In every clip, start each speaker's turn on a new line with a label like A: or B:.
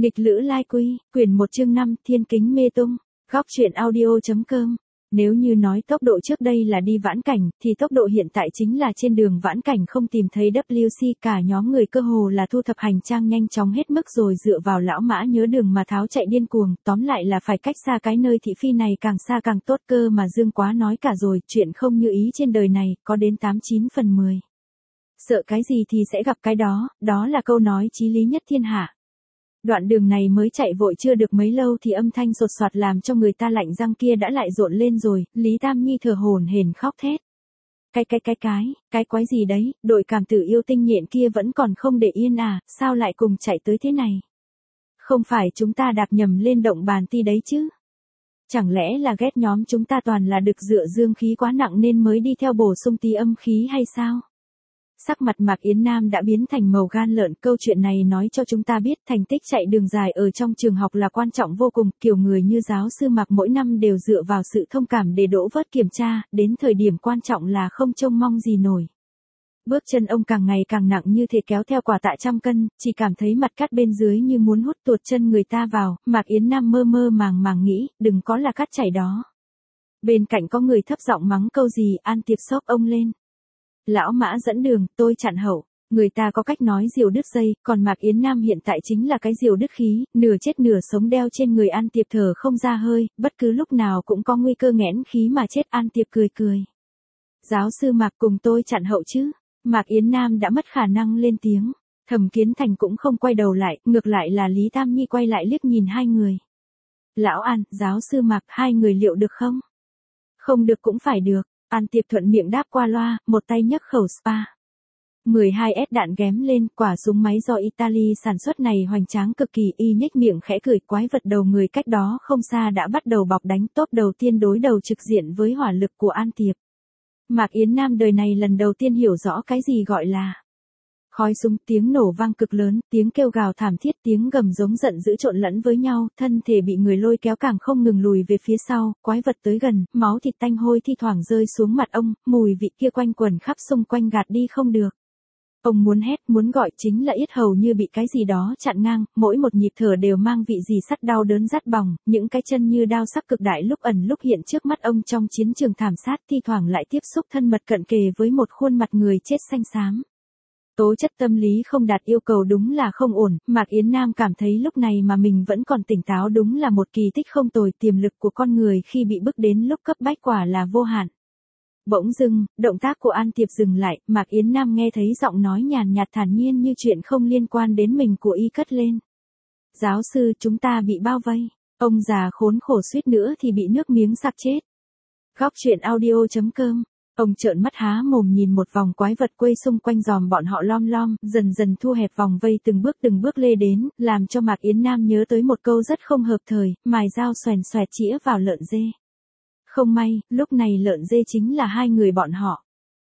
A: Nghịch lữ lai quy, quyển 1 chương 5, thiên kính mê tung, góc truyện audio.com. Nếu như nói tốc độ trước đây là đi vãn cảnh, thì tốc độ hiện tại chính là trên đường vãn cảnh không tìm thấy WC, cả nhóm người cơ hồ là thu thập hành trang nhanh chóng hết mức rồi dựa vào lão mã nhớ đường mà tháo chạy điên cuồng, tóm lại là phải cách xa cái nơi thị phi này càng xa càng tốt cơ mà Dương Quá nói cả rồi, chuyện không như ý trên đời này, có đến 89 phần 10. Sợ cái gì thì sẽ gặp cái đó, đó là câu nói chí lý nhất thiên hạ. Đoạn đường này mới chạy vội chưa được mấy lâu thì âm thanh sột soạt làm cho người ta lạnh răng kia đã lại rộn lên rồi, Lý Tam Nhi thở hổn hển khóc thét. Cái quái gì đấy, đội cảm tử yêu tinh nhện kia vẫn còn không để yên à, sao lại cùng chạy tới thế này? Không phải chúng ta đạp nhầm lên động bàn ti đấy chứ? Chẳng lẽ là ghét nhóm chúng ta toàn là đực dựa dương khí quá nặng nên mới đi theo bổ sung tí âm khí hay sao? Sắc mặt Mạc Yến Nam đã biến thành màu gan lợn, câu chuyện này nói cho chúng ta biết thành tích chạy đường dài ở trong trường học là quan trọng vô cùng, kiểu người như giáo sư Mạc mỗi năm đều dựa vào sự thông cảm để đỗ vớt kiểm tra, đến thời điểm quan trọng là không trông mong gì nổi. Bước chân ông càng ngày càng nặng như thể kéo theo quả tạ trăm cân, chỉ cảm thấy mặt cát bên dưới như muốn hút tuột chân người ta vào, Mạc Yến Nam mơ mơ màng nghĩ, đừng có là cát chảy đó. Bên cạnh có người thấp giọng mắng câu gì, An Tiệp xốc ông lên. Lão Mã dẫn đường, tôi chặn hậu. Người ta có cách nói diều đứt dây, còn Mạc Yến Nam hiện tại chính là cái diều đứt khí, nửa chết nửa sống đeo trên người An Tiệp thở không ra hơi, bất cứ lúc nào cũng có nguy cơ nghẽn khí mà chết. An Tiệp cười. Giáo sư Mạc cùng tôi chặn hậu chứ? Mạc Yến Nam đã mất khả năng lên tiếng. Thẩm Kiến Thành cũng không quay đầu lại, ngược lại là Lý Tam Nhi quay lại liếc nhìn hai người. Lão An, giáo sư Mạc, hai người liệu được không? Không được cũng phải được. An Tiệp thuận miệng đáp qua loa, một tay nhấc khẩu spa. 12S đạn ghém lên, quả súng máy do Italy sản xuất này hoành tráng cực kỳ, y nhếch miệng khẽ cười, quái vật đầu người cách đó không xa đã bắt đầu bọc đánh, tốt đầu tiên đối đầu trực diện với hỏa lực của An Tiệp. Mạc Yến Nam đời này lần đầu tiên hiểu rõ cái gì gọi là khói súng, tiếng nổ vang cực lớn, tiếng kêu gào thảm thiết, tiếng gầm giống giận dữ trộn lẫn với nhau, thân thể bị người lôi kéo càng không ngừng lùi về phía sau, quái vật tới gần, máu thịt tanh hôi thi thoảng rơi xuống mặt ông, mùi vị kia quanh quẩn khắp xung quanh gạt đi không được. Ông muốn hét, muốn gọi, chính là yết hầu như bị cái gì đó chặn ngang, mỗi một nhịp thở đều mang vị gì sắt đau đớn rát bỏng, những cái chân như đao sắc cực đại lúc ẩn lúc hiện trước mắt ông trong chiến trường thảm sát, thi thoảng lại tiếp xúc thân mật cận kề với một khuôn mặt người chết xanh xám. Tố chất tâm lý không đạt yêu cầu đúng là không ổn, Mạc Yến Nam cảm thấy lúc này mà mình vẫn còn tỉnh táo đúng là một kỳ tích không tồi, tiềm lực của con người khi bị bức đến lúc cấp bách quả là vô hạn. Bỗng dưng, động tác của An Tiệp dừng lại, Mạc Yến Nam nghe thấy giọng nói nhàn nhạt thản nhiên như chuyện không liên quan đến mình của y cất lên. Giáo sư, chúng ta bị bao vây, ông già khốn khổ suýt nữa thì bị nước miếng sặc chết. Góc truyện audio.com. Ông trợn mắt há mồm nhìn một vòng quái vật quây xung quanh giòm bọn họ lom, dần dần thu hẹp vòng vây từng bước lê đến, làm cho Mạc Yến Nam nhớ tới một câu rất không hợp thời, mài dao xoèn xoẹt chĩa vào lợn dê. Không may, lúc này lợn dê chính là hai người bọn họ.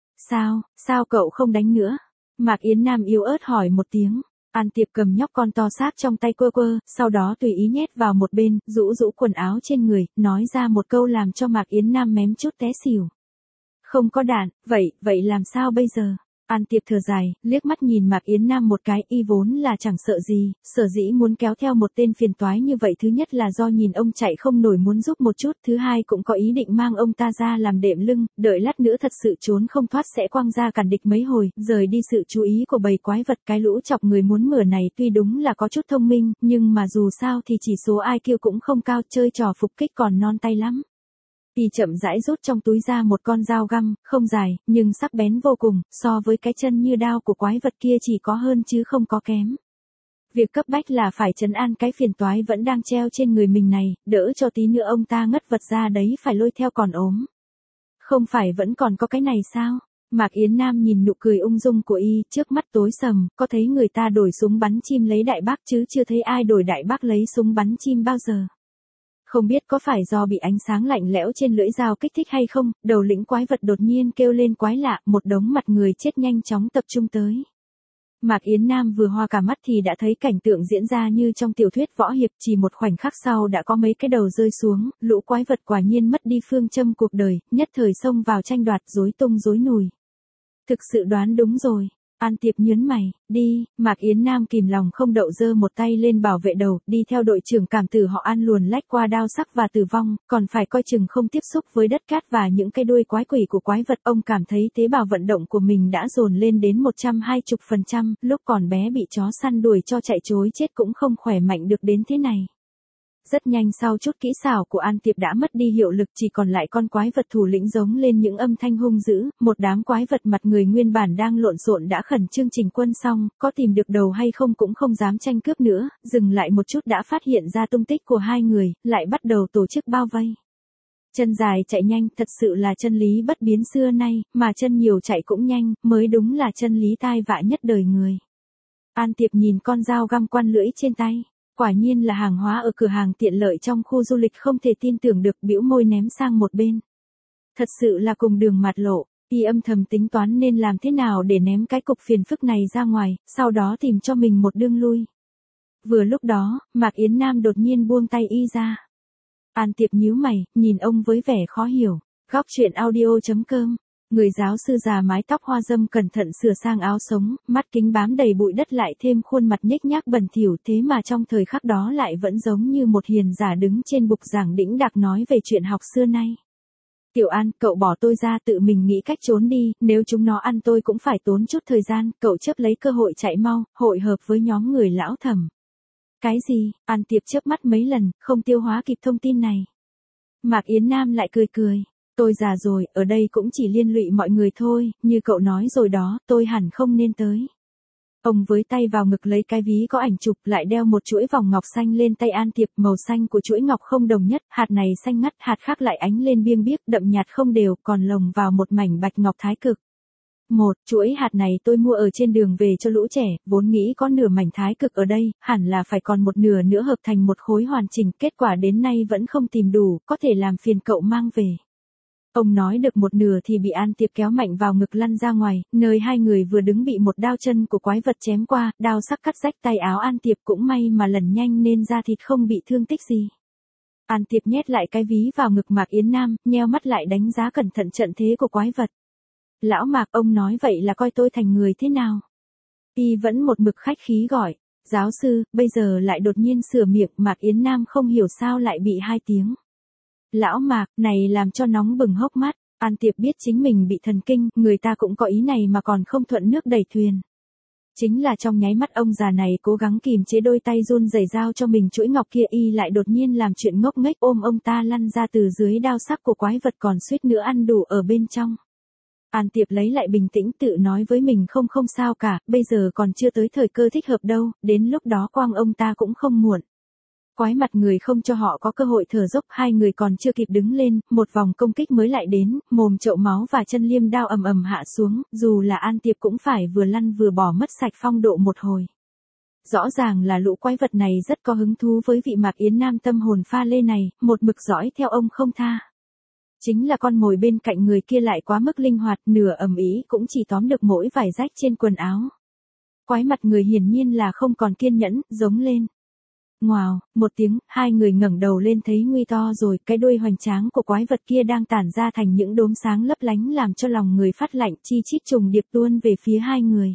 A: Sao cậu không đánh nữa? Mạc Yến Nam yếu ớt hỏi một tiếng. An Tiệp cầm nhóc con to xác trong tay quơ, sau đó tùy ý nhét vào một bên, rũ quần áo trên người, nói ra một câu làm cho Mạc Yến Nam mém chút té xỉu. Không có đạn, vậy làm sao bây giờ? An Tiệp thở dài, liếc mắt nhìn Mạc Yến Nam một cái, y vốn là chẳng sợ gì, sở dĩ muốn kéo theo một tên phiền toái như vậy thứ nhất là do nhìn ông chạy không nổi muốn giúp một chút, thứ hai cũng có ý định mang ông ta ra làm đệm lưng, đợi lát nữa thật sự trốn không thoát sẽ quăng ra cản địch mấy hồi, rời đi sự chú ý của bầy quái vật. Cái lũ chọc người muốn mửa này tuy đúng là có chút thông minh, nhưng mà dù sao thì chỉ số IQ cũng không cao, chơi trò phục kích còn non tay lắm. Y chậm rãi rút trong túi ra một con dao găm, không dài, nhưng sắc bén vô cùng, so với cái chân như đao của quái vật kia chỉ có hơn chứ không có kém. Việc cấp bách là phải trấn an cái phiền toái vẫn đang treo trên người mình này, đỡ cho tí nữa ông ta ngất vật ra đấy phải lôi theo còn ốm. Không phải vẫn còn có cái này sao? Mạc Yến Nam nhìn nụ cười ung dung của y, trước mắt tối sầm, có thấy người ta đổi súng bắn chim lấy đại bác chứ chưa thấy ai đổi đại bác lấy súng bắn chim bao giờ. Không biết có phải do bị ánh sáng lạnh lẽo trên lưỡi dao kích thích hay không, đầu lĩnh quái vật đột nhiên kêu lên quái lạ, một đống mặt người chết nhanh chóng tập trung tới. Mạc Yến Nam vừa hoa cả mắt thì đã thấy cảnh tượng diễn ra như trong tiểu thuyết võ hiệp, chỉ một khoảnh khắc sau đã có mấy cái đầu rơi xuống, lũ quái vật quả nhiên mất đi phương châm cuộc đời, nhất thời xông vào tranh đoạt rối tung rối nùi. Thực sự đoán đúng rồi. An Tiệp nhớn mày, đi, Mạc Yến Nam kìm lòng không đậu giơ một tay lên bảo vệ đầu, đi theo đội trưởng cảm tử họ An luồn lách qua đao sắc và tử vong, còn phải coi chừng không tiếp xúc với đất cát và những cái đuôi quái quỷ của quái vật. Ông cảm thấy tế bào vận động của mình đã dồn lên đến 120%, lúc còn bé bị chó săn đuổi cho chạy trối chết cũng không khỏe mạnh được đến thế này. Rất nhanh sau chút kỹ xảo của An Tiệp đã mất đi hiệu lực, chỉ còn lại con quái vật thủ lĩnh giống lên những âm thanh hung dữ, một đám quái vật mặt người nguyên bản đang lộn xộn đã khẩn trương chỉnh quân xong, có tìm được đầu hay không cũng không dám tranh cướp nữa, dừng lại một chút đã phát hiện ra tung tích của hai người, lại bắt đầu tổ chức bao vây. Chân dài chạy nhanh, thật sự là chân lý bất biến xưa nay, mà chân nhiều chạy cũng nhanh, mới đúng là chân lý tai vạ nhất đời người. An Tiệp nhìn con dao găm quan lưỡi trên tay. Quả nhiên là hàng hóa ở cửa hàng tiện lợi trong khu du lịch, không thể tin tưởng được, bĩu môi ném sang một bên. Thật sự là cùng đường mặt lộ, y âm thầm tính toán nên làm thế nào để ném cái cục phiền phức này ra ngoài, sau đó tìm cho mình một đường lui. Vừa lúc đó, Mạc Yến Nam đột nhiên buông tay y ra. An Tiệp nhíu mày, nhìn ông với vẻ khó hiểu. Góc truyện audio.com. Người giáo sư già mái tóc hoa râm cẩn thận sửa sang áo sống, mắt kính bám đầy bụi đất lại thêm khuôn mặt nhếch nhác bẩn thỉu, thế mà trong thời khắc đó lại vẫn giống như một hiền giả đứng trên bục giảng đĩnh đạc nói về chuyện học xưa nay. Tiểu An, cậu bỏ tôi ra, tự mình nghĩ cách trốn đi, nếu chúng nó ăn tôi cũng phải tốn chút thời gian, cậu chớp lấy cơ hội chạy mau, hội hợp với nhóm người lão Thẩm. Cái gì? An Tiệp chớp mắt mấy lần, không tiêu hóa kịp thông tin này. Mạc Yến Nam lại cười cười. Tôi già rồi, ở đây cũng chỉ liên lụy mọi người thôi, như cậu nói rồi đó, tôi hẳn không nên tới. Ông với tay vào ngực lấy cái ví có ảnh chụp, lại đeo một chuỗi vòng ngọc xanh lên tay An Tiệp, màu xanh của chuỗi ngọc không đồng nhất, hạt này xanh ngắt, hạt khác lại ánh lên biêng biếc, đậm nhạt không đều, còn lồng vào một mảnh bạch ngọc thái cực. Chuỗi hạt này tôi mua ở trên đường về cho lũ trẻ, vốn nghĩ có nửa mảnh thái cực ở đây, hẳn là phải còn một nửa nữa hợp thành một khối hoàn chỉnh, kết quả đến nay vẫn không tìm đủ, có thể làm phiền cậu mang về. Ông nói được một nửa thì bị An Tiệp kéo mạnh vào ngực lăn ra ngoài, nơi hai người vừa đứng bị một đao chân của quái vật chém qua, đao sắc cắt rách tay áo An Tiệp, cũng may mà lần nhanh nên da thịt không bị thương tích gì. An Tiệp nhét lại cái ví vào ngực Mạc Yến Nam, nheo mắt lại đánh giá cẩn thận trận thế của quái vật. Lão Mạc, ông nói vậy là coi tôi thành người thế nào? Y vẫn một mực khách khí gọi, giáo sư, bây giờ lại đột nhiên sửa miệng, Mạc Yến Nam không hiểu sao lại bị hai tiếng. Lão Mạc, này làm cho nóng bừng hốc mắt, An Tiệp biết chính mình bị thần kinh, người ta cũng có ý này mà còn không thuận nước đẩy thuyền. Chính là trong nháy mắt ông già này cố gắng kìm chế đôi tay run rẩy giao cho mình chuỗi ngọc kia, y lại đột nhiên làm chuyện ngốc nghếch ôm ông ta lăn ra từ dưới đao sắc của quái vật, còn suýt nữa ăn đủ ở bên trong. An Tiệp lấy lại bình tĩnh tự nói với mình không sao cả, bây giờ còn chưa tới thời cơ thích hợp đâu, đến lúc đó quang ông ta cũng không muộn. Quái mặt người không cho họ có cơ hội thở dốc, hai người còn chưa kịp đứng lên, một vòng công kích mới lại đến, mồm chậu máu và chân liêm đao ầm ầm hạ xuống, dù là An Tiệp cũng phải vừa lăn vừa bỏ mất sạch phong độ một hồi. Rõ ràng là lũ quái vật này rất có hứng thú với vị Mạc Yến Nam tâm hồn pha lê này, một mực dõi theo ông không tha. Chính là con mồi bên cạnh người kia lại quá mức linh hoạt, nửa ầm ĩ cũng chỉ tóm được mỗi vài rách trên quần áo. Quái mặt người hiển nhiên là không còn kiên nhẫn, giống lên. Ngoào, một tiếng, hai người ngẩng đầu lên thấy nguy to rồi, cái đuôi hoành tráng của quái vật kia đang tản ra thành những đốm sáng lấp lánh làm cho lòng người phát lạnh, chi chít trùng điệp tuôn về phía hai người.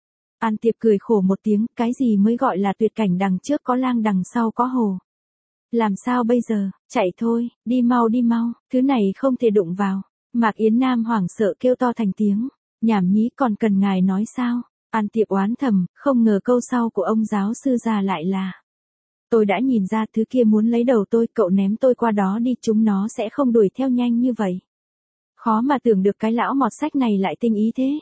A: An Tiệp cười khổ một tiếng, cái gì mới gọi là tuyệt cảnh, đằng trước có lang đằng sau có hồ. Làm sao bây giờ, chạy thôi, đi mau, thứ này không thể đụng vào. Mạc Yến Nam hoảng sợ kêu to thành tiếng, nhảm nhí, còn cần ngài nói sao? An Tiệp oán thầm, không ngờ câu sau của ông giáo sư già lại là: tôi đã nhìn ra thứ kia muốn lấy đầu tôi, cậu ném tôi qua đó đi, chúng nó sẽ không đuổi theo nhanh như vậy. Khó mà tưởng được cái lão mọt sách này lại tinh ý thế.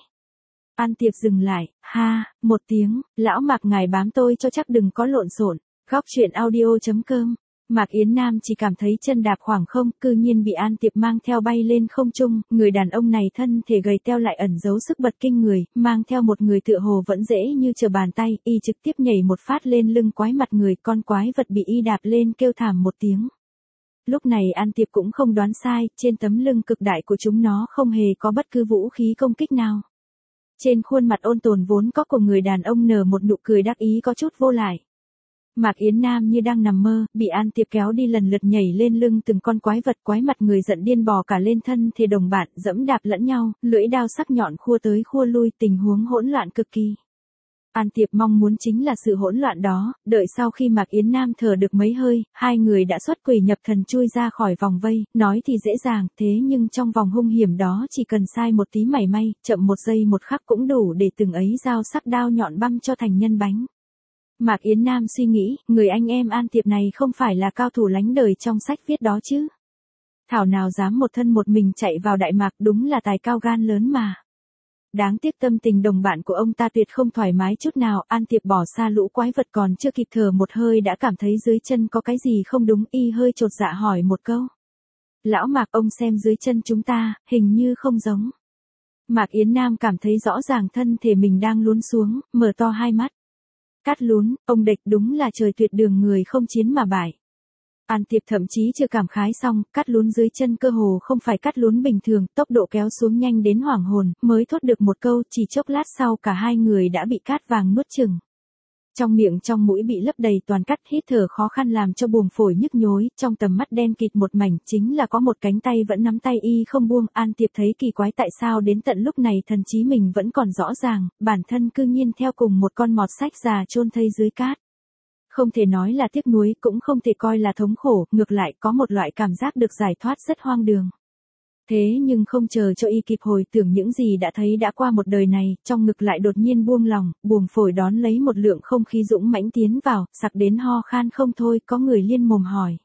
A: An Tiệp dừng lại, ha, một tiếng, lão Mạc ngài bám tôi cho chắc, đừng có lộn xộn. Góc truyện audio.com. Mạc Yến Nam chỉ cảm thấy chân đạp khoảng không, cư nhiên bị An Tiệp mang theo bay lên không trung, người đàn ông này thân thể gầy teo lại ẩn giấu sức bật kinh người, mang theo một người tựa hồ vẫn dễ như trở bàn tay, y trực tiếp nhảy một phát lên lưng quái mặt người, con quái vật bị y đạp lên kêu thảm một tiếng. Lúc này An Tiệp cũng không đoán sai, trên tấm lưng cực đại của chúng nó không hề có bất cứ vũ khí công kích nào. Trên khuôn mặt ôn tồn vốn có của người đàn ông nở một nụ cười đắc ý có chút vô lại. Mạc Yến Nam như đang nằm mơ, bị An Tiệp kéo đi lần lượt nhảy lên lưng từng con quái vật quái mặt người giận điên bò cả lên thân thề đồng bạn, dẫm đạp lẫn nhau, lưỡi đao sắc nhọn khua tới khua lui, tình huống hỗn loạn cực kỳ. An Tiệp mong muốn chính là sự hỗn loạn đó, đợi sau khi Mạc Yến Nam thở được mấy hơi, hai người đã xuất quỷ nhập thần chui ra khỏi vòng vây, nói thì dễ dàng, thế nhưng trong vòng hung hiểm đó chỉ cần sai một tí mảy may, chậm một giây một khắc cũng đủ để từng ấy dao sắc đao nhọn băm cho thành nhân bánh. Mạc Yến Nam suy nghĩ, người anh em An Tiệp này không phải là cao thủ lánh đời trong sách viết đó chứ. Thảo nào dám một thân một mình chạy vào Đại Mạc, đúng là tài cao gan lớn mà. Đáng tiếc tâm tình đồng bạn của ông ta tuyệt không thoải mái chút nào, An Tiệp bỏ xa lũ quái vật còn chưa kịp thở một hơi đã cảm thấy dưới chân có cái gì không đúng, y hơi chột dạ hỏi một câu. Lão Mạc, ông xem dưới chân chúng ta, hình như không giống. Mạc Yến Nam cảm thấy rõ ràng thân thể mình đang lún xuống, mở to hai mắt. Cát lún, ông địch đúng là trời tuyệt đường người không chiến mà bại. An Tiệp thậm chí chưa cảm khái xong, cát lún dưới chân cơ hồ không phải cát lún bình thường, tốc độ kéo xuống nhanh đến hoảng hồn, mới thốt được một câu, chỉ chốc lát sau cả hai người đã bị cát vàng nuốt chửng. Trong miệng trong mũi bị lấp đầy toàn cát, hít thở khó khăn làm cho buồng phổi nhức nhối, trong tầm mắt đen kịt một mảnh, chính là có một cánh tay vẫn nắm tay y không buông. An Tiệp thấy kỳ quái tại sao đến tận lúc này thần trí mình vẫn còn rõ ràng, bản thân cư nhiên theo cùng một con mọt sách già chôn thây dưới cát. Không thể nói là tiếc nuối, cũng không thể coi là thống khổ, ngược lại có một loại cảm giác được giải thoát rất hoang đường. Thế nhưng không chờ cho y kịp hồi tưởng những gì đã thấy đã qua một đời này, trong ngực lại đột nhiên buông lòng, buồng phổi đón lấy một lượng không khí dũng mãnh tiến vào, sặc đến ho khan không thôi, có người liên mồm hỏi.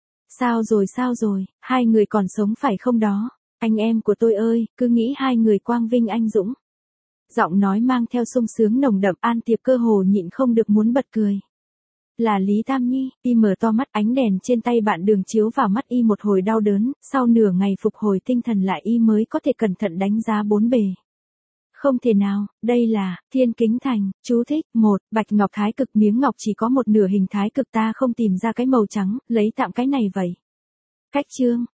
A: Sao rồi, hai người còn sống phải không đó? Anh em của tôi ơi, cứ nghĩ hai người quang vinh anh dũng. Giọng nói mang theo sung sướng nồng đậm, An Tiệp cơ hồ nhịn không được muốn bật cười. Là Lý Tam Nhi, y mở to mắt, ánh đèn trên tay bạn đường chiếu vào mắt y một hồi đau đớn, sau nửa ngày phục hồi tinh thần lại y mới có thể cẩn thận đánh giá bốn bề. Không thể nào, đây là Thiên Kính Thành. Chú thích: 1. Bạch ngọc thái cực, miếng ngọc chỉ có một nửa hình thái cực, ta không tìm ra cái màu trắng, lấy tạm cái này vậy. Cách chương